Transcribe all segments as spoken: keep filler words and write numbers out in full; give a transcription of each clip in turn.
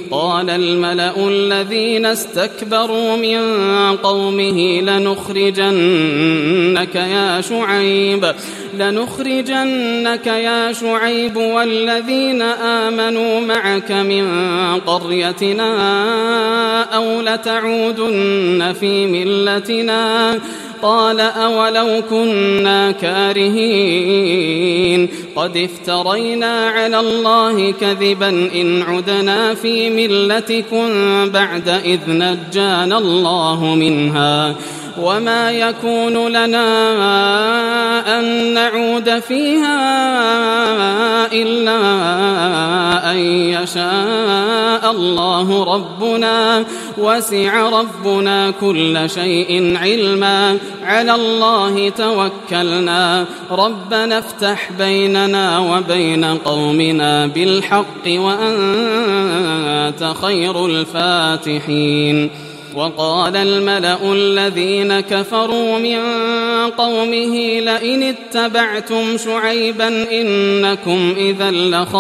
قال الملأ الذين استكبروا من قومه لنخرجنك يا شعيب لنخرجنك يا شعيب والذين آمنوا معك من قريتنا أو لتعودن في ملتنا قال أولو كنا كارهين قد افترينا على الله كذبا إن عدنا في ملتكم بعد إذ نجانا الله منها وما يكون لنا أن نعود فيها إلا أن يشاء الله ربنا وسع ربنا كل شيء علما على الله توكلنا ربنا افتح بيننا وبين قومنا بالحق وأنت خير الفاتحين وقال الملأ الذين كفروا من قومه لئن اتبعتم شعيبا إنكم إذا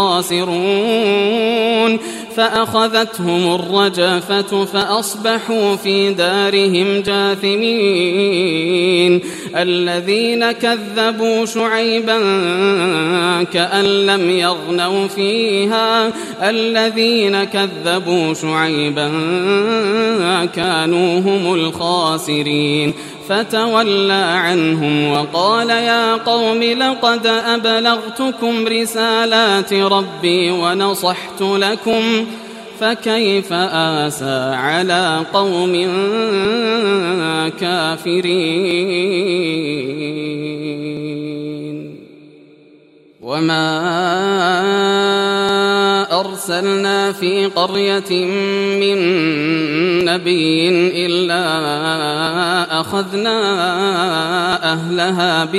لخاسرون فأخذتهم الرجفة فأصبحوا في دارهم جاثمين الذين كذبوا شعيبا كأن لم يغنوا فيها الذين كذبوا شعيبا كانوا هم الخاسرين فتولى عنهم وقال يا قوم لقد أبلغتكم رسالات ربي ونصحت لكم فكيف آسى على قوم كافرين وما أرسلنا في قرية من نبي إلا أخذنا أهلها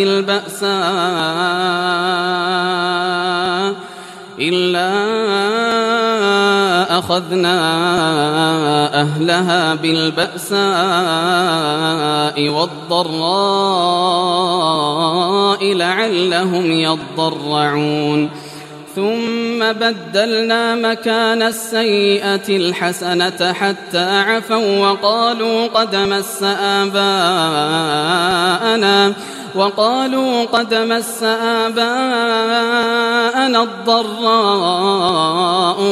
بالبأساء إلا أخذنا أهلها بالبأساء والضراء لعلهم يضرعون ثم بدلنا مكان السيئة الحسنة حتى عفوا وقالوا قد مس آباءنا وقالوا قد مس آباءنا الضراء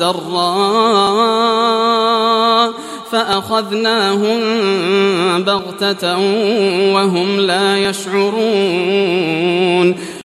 والسراء فأخذناهم بغتة وهم لا يشعرون